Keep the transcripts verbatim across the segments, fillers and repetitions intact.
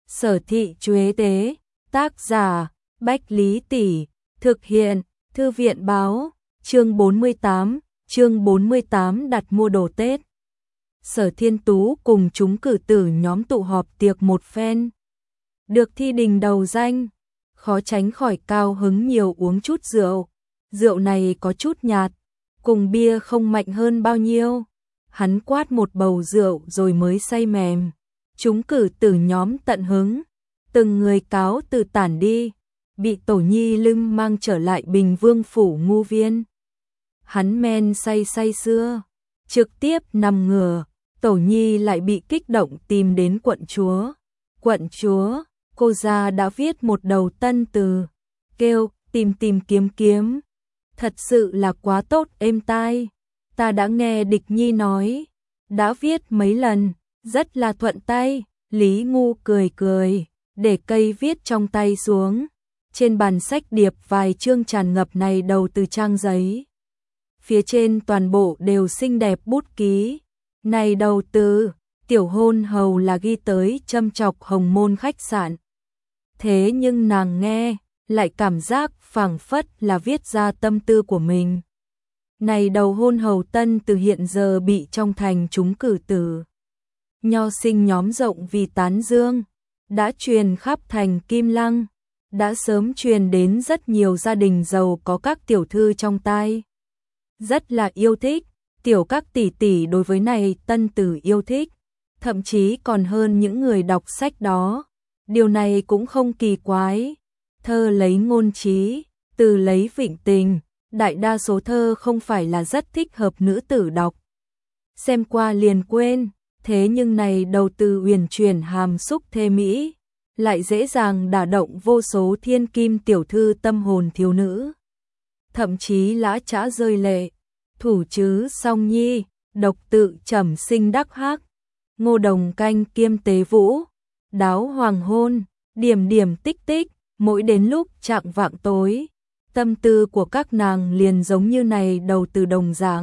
Sở Thị Chuế Tế, tác giả, Bách Lý Tỷ, thực hiện, Thư viện Báo, chương bốn mươi tám, chương bốn mươi tám đặt mua đồ Tết. Sở Thiên Tú cùng chúng cử tử nhóm tụ họp tiệc một phen. Được thi đình đầu danh, khó tránh khỏi cao hứng nhiều uống chút rượu. Rượu này có chút nhạt, cùng bia không mạnh hơn bao nhiêu. Hắn quát một bầu rượu rồi mới say mềm. Chúng cử tử nhóm tận hứng, từng người cáo từ tản đi, bị Tổ Nhi lưng mang trở lại Bình Vương phủ ngu viên. Hắn men say say xưa, trực tiếp nằm ngửa, Tổ Nhi lại bị kích động tìm đến quận chúa. Quận chúa, cô gia đã viết một đầu tân từ, kêu tìm tìm kiếm kiếm. Thật sự là quá tốt êm tai, ta đã nghe Địch Nhi nói, đã viết mấy lần, rất là thuận tay. Lý Ngu cười cười, để cây viết trong tay xuống. Trên bàn sách điệp vài chương tràn ngập này đầu từ trang giấy. Phía trên toàn bộ đều xinh đẹp bút ký. Này đầu từ, tiểu hôn hầu là ghi tới châm chọc Hồng Môn khách sạn. Thế nhưng nàng nghe, lại cảm giác phảng phất là viết ra tâm tư của mình. Này đầu hôn hầu tân từ hiện giờ bị trong thành chúng cử tử. Nho sinh nhóm rộng vì tán dương, đã truyền khắp thành Kim Lăng, đã sớm truyền đến rất nhiều gia đình giàu có các tiểu thư trong tai. Rất là yêu thích, tiểu các tỷ tỷ đối với này tân tử yêu thích, thậm chí còn hơn những người đọc sách đó. Điều này cũng không kỳ quái, thơ lấy ngôn trí, từ lấy vịnh tình, đại đa số thơ không phải là rất thích hợp nữ tử đọc. Xem qua liền quên. Thế nhưng này đầu từ uyển chuyển hàm xúc thê mỹ, lại dễ dàng đả động vô số thiên kim tiểu thư tâm hồn thiếu nữ. Thậm chí lã chã rơi lệ, thủ chứ song nhi, độc tự trầm sinh đắc hắc, ngô đồng canh kiêm tế vũ, đáo hoàng hôn, điểm điểm tích tích, mỗi đến lúc chạng vạng tối, tâm tư của các nàng liền giống như này đầu từ đồng dạng.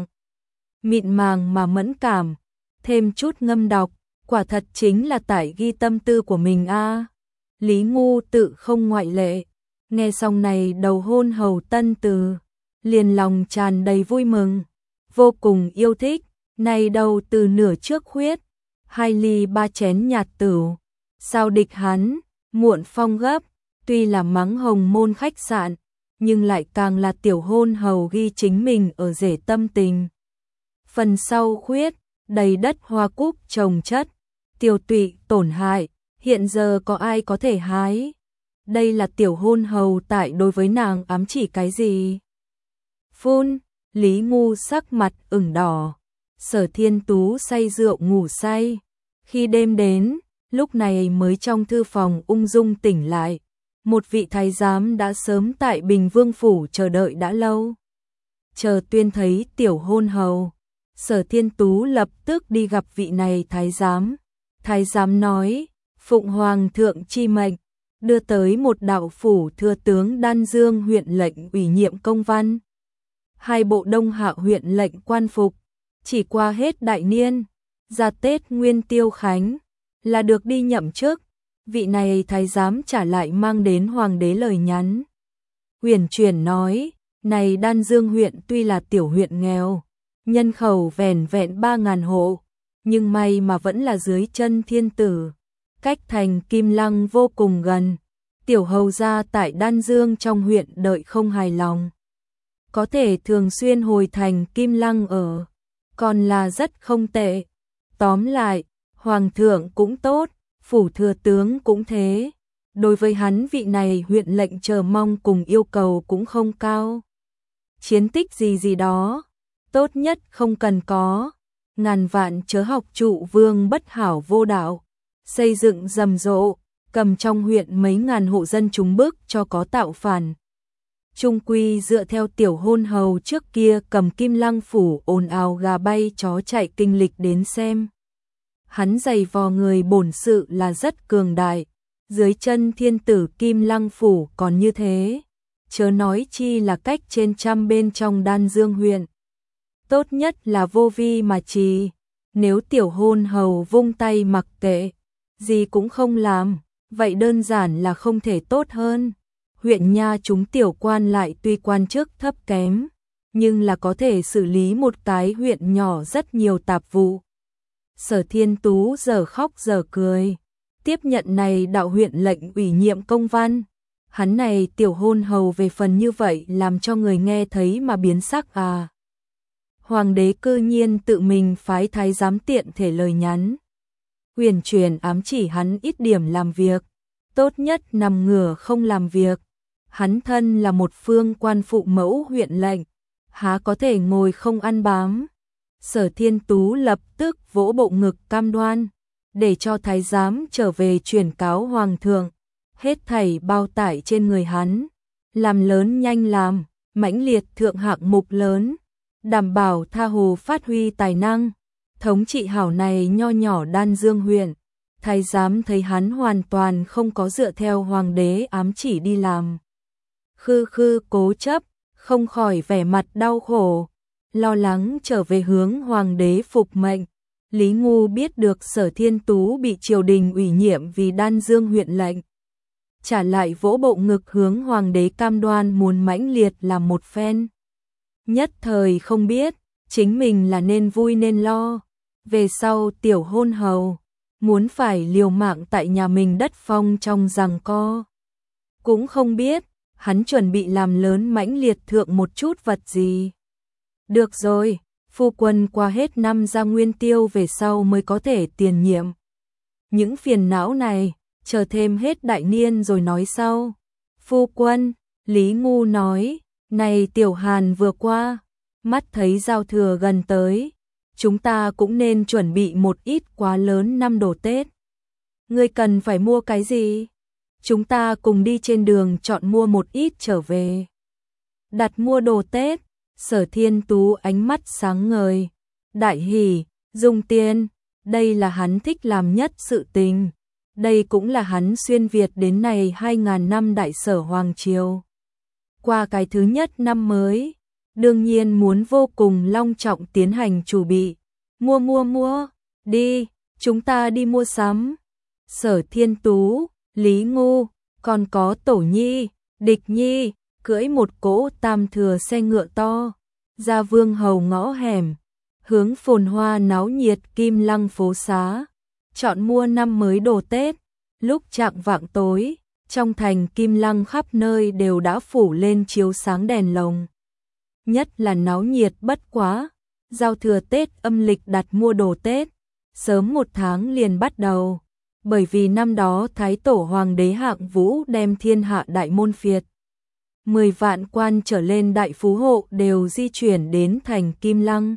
Mịn màng mà mẫn cảm. Thêm chút ngâm đọc, quả thật chính là tải ghi tâm tư của mình a. À. Lý Ngu tự không ngoại lệ, nghe xong này đầu hôn hầu tân từ, liền lòng tràn đầy vui mừng, vô cùng yêu thích. Này đầu từ nửa trước khuyết, hai ly ba chén nhạt tửu, sao địch hắn, muộn phong gấp, tuy là mắng Hồng Môn khách sạn, nhưng lại càng là tiểu hôn hầu ghi chính mình ở rể tâm tình. Phần sau khuyết, đầy đất hoa cúc trồng chất, tiêu tụy tổn hại, hiện giờ có ai có thể hái? Đây là tiểu hôn hầu tại đối với nàng ám chỉ cái gì? Phun, Lý Ngu sắc mặt ửng đỏ, Sở Thiên Tú say rượu ngủ say. Khi đêm đến, lúc này mới trong thư phòng ung dung tỉnh lại, một vị thái giám đã sớm tại Bình Vương phủ chờ đợi đã lâu. Chờ tuyên thấy tiểu hôn hầu, Sở Thiên Tú lập tức đi gặp vị này thái giám. Thái giám nói, phụng hoàng thượng chi mệnh, đưa tới một đạo phủ thừa tướng Đan Dương huyện lệnh ủy nhiệm công văn. Hai bộ Đông Hạ huyện lệnh quan phục, chỉ qua hết đại niên, ra Tết Nguyên Tiêu Khánh, là được đi nhậm chức. Vị này thái giám trả lại mang đến hoàng đế lời nhắn. Huyền truyền nói, này Đan Dương huyện tuy là tiểu huyện nghèo, nhân khẩu vẻn vẹn ba ngàn hộ, nhưng may mà vẫn là dưới chân thiên tử, cách thành Kim Lăng vô cùng gần. Tiểu hầu gia tại Đan Dương trong huyện đợi không hài lòng, có thể thường xuyên hồi thành Kim Lăng ở, còn là rất không tệ. Tóm lại, hoàng thượng cũng tốt, phủ thừa tướng cũng thế. Đối với hắn vị này huyện lệnh chờ mong cùng yêu cầu cũng không cao. Chiến tích gì gì đó, tốt nhất không cần có, ngàn vạn chớ học trụ vương bất hảo vô đạo, xây dựng rầm rộ, cầm trong huyện mấy ngàn hộ dân chúng bức cho có tạo phản. Trung quy dựa theo tiểu hôn hầu trước kia cầm Kim Lăng phủ ồn ào gà bay chó chạy kinh lịch đến xem. Hắn giày vò người bổn sự là rất cường đại, dưới chân thiên tử Kim Lăng phủ còn như thế, chớ nói chi là cách trên trăm bên trong Đan Dương huyện. Tốt nhất là vô vi mà trì, nếu tiểu hôn hầu vung tay mặc kệ, gì cũng không làm, vậy đơn giản là không thể tốt hơn. Huyện nha chúng tiểu quan lại tuy quan chức thấp kém, nhưng là có thể xử lý một cái huyện nhỏ rất nhiều tạp vụ. Sở Thiên Tú giờ khóc giờ cười, tiếp nhận này đạo huyện lệnh ủy nhiệm công văn. Hắn này tiểu hôn hầu về phần như vậy làm cho người nghe thấy mà biến sắc à. Hoàng đế cư nhiên tự mình phái thái giám tiện thể lời nhắn. Huyền truyền ám chỉ hắn ít điểm làm việc, tốt nhất nằm ngửa không làm việc. Hắn thân là một phương quan phụ mẫu huyện lệnh, há có thể ngồi không ăn bám. Sở Thiên Tú lập tức vỗ bộ ngực cam đoan, để cho thái giám trở về truyền cáo hoàng thượng, hết thảy bao tải trên người hắn, làm lớn nhanh làm, mãnh liệt thượng hạng mục lớn, đảm bảo tha hồ phát huy tài năng, thống trị hảo này nho nhỏ Đan Dương huyện. Thái giám thấy hắn hoàn toàn không có dựa theo hoàng đế ám chỉ đi làm, khư khư cố chấp, không khỏi vẻ mặt đau khổ, lo lắng trở về hướng hoàng đế phục mệnh. Lý Ngu biết được Sở Thiên Tú bị triều đình ủy nhiệm vì Đan Dương huyện lệnh, trả lại vỗ bộ ngực hướng hoàng đế cam đoan muốn mãnh liệt làm một phen. Nhất thời không biết chính mình là nên vui nên lo, về sau tiểu hôn hầu muốn phải liều mạng tại nhà mình đất phong trong giằng co, cũng không biết hắn chuẩn bị làm lớn mãnh liệt thượng một chút vật gì. Được rồi, phu quân qua hết năm ra nguyên tiêu về sau mới có thể tiền nhiệm. Những phiền não này, chờ thêm hết đại niên rồi nói sau. Phu quân, Lý Ngu nói, này tiểu hàn vừa qua, mắt thấy giao thừa gần tới, chúng ta cũng nên chuẩn bị một ít quá lớn năm đồ Tết. Ngươi cần phải mua cái gì? Chúng ta cùng đi trên đường chọn mua một ít trở về. Đặt mua đồ Tết, Sở Thiên Tú ánh mắt sáng ngời, đại hỉ, dùng tiền, đây là hắn thích làm nhất sự tình. Đây cũng là hắn xuyên Việt đến này hai ngàn năm đại sở hoàng triều. Qua cái thứ nhất năm mới, đương nhiên muốn vô cùng long trọng tiến hành chuẩn bị. Mua mua mua, đi, chúng ta đi mua sắm. Sở Thiên Tú, Lý Ngu, còn có Tổ Nhi, Địch Nhi, cưỡi một cỗ tam thừa xe ngựa to, ra Vương Hầu ngõ hẻm, hướng phồn hoa náo nhiệt Kim Lăng phố xá, chọn mua năm mới đồ Tết. Lúc chạng vạng tối, trong thành Kim Lăng khắp nơi đều đã phủ lên chiếu sáng đèn lồng. Nhất là náo nhiệt bất quá, giao thừa Tết âm lịch đặt mua đồ Tết, sớm một tháng liền bắt đầu, bởi vì năm đó Thái Tổ Hoàng đế Hạng Vũ đem thiên hạ đại môn phiệt. Mười vạn quan trở lên đại phú hộ đều di chuyển đến thành Kim Lăng.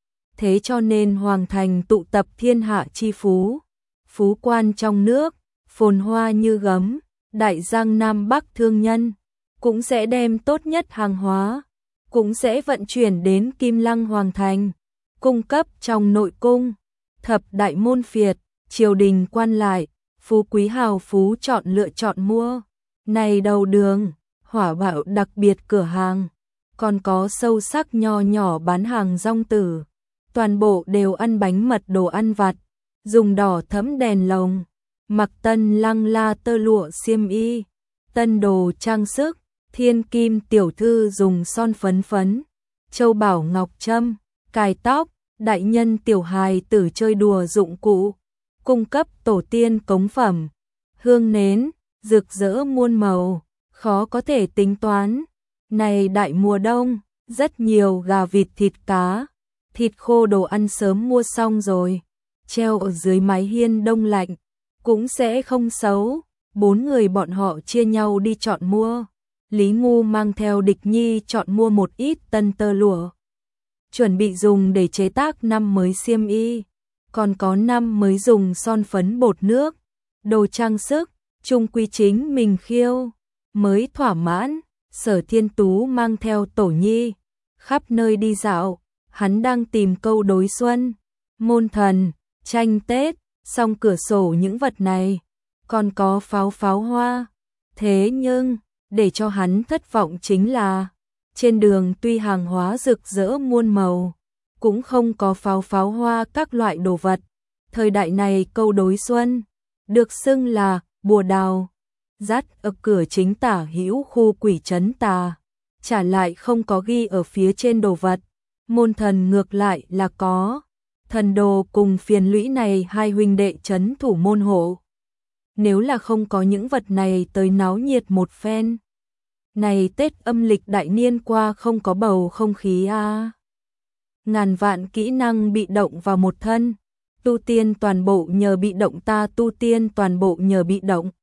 Thế cho nên Hoàng thành tụ tập thiên hạ chi phú, phú quan trong nước, phồn hoa như gấm, đại giang Nam Bắc thương nhân, cũng sẽ đem tốt nhất hàng hóa, cũng sẽ vận chuyển đến Kim Lăng Hoàng thành, cung cấp trong nội cung, thập đại môn phiệt, triều đình quan lại, phú quý hào phú chọn lựa chọn mua. Này đầu đường, hỏa bạo đặc biệt cửa hàng, còn có sâu sắc nho nhỏ bán hàng rong tử, toàn bộ đều ăn bánh mật đồ ăn vặt, dùng đỏ thẫm đèn lồng, mặc tân lăng la tơ lụa xiêm y, tân đồ trang sức, thiên kim tiểu thư dùng son phấn phấn, châu bảo ngọc trâm, cài tóc, đại nhân tiểu hài tử chơi đùa dụng cụ, cung cấp tổ tiên cống phẩm, hương nến, rực rỡ muôn màu, khó có thể tính toán. Này đại mùa đông, rất nhiều gà vịt thịt cá, thịt khô đồ ăn sớm mua xong rồi, treo ở dưới mái hiên đông lạnh, cũng sẽ không xấu. Bốn người bọn họ chia nhau đi chọn mua. Lý Ngu mang theo Địch Nhi chọn mua một ít tân tơ lụa, chuẩn bị dùng để chế tác năm mới xiêm y, còn có năm mới dùng son phấn bột nước, đồ trang sức, chung quy chính mình khiêu, mới thỏa mãn. Sở Thiên Tú mang theo Tổ Nhi, khắp nơi đi dạo, hắn đang tìm câu đối xuân, môn thần, tranh Tết, song cửa sổ những vật này, còn có pháo pháo hoa. Thế nhưng, để cho hắn thất vọng chính là, trên đường tuy hàng hóa rực rỡ muôn màu, cũng không có pháo pháo hoa các loại đồ vật. Thời đại này câu đối xuân, được xưng là bùa đào, dắt ở cửa chính tả hữu khu quỷ trấn tà, trả lại không có ghi ở phía trên đồ vật, môn thần ngược lại là có, thần đồ cùng phiền lũy này hai huynh đệ trấn thủ môn hộ. Nếu là không có những vật này tới náo nhiệt một phen. Này Tết âm lịch đại niên qua không có bầu không khí a. À. Ngàn vạn kỹ năng bị động vào một thân, tu tiên toàn bộ nhờ bị động ta tu tiên toàn bộ nhờ bị động.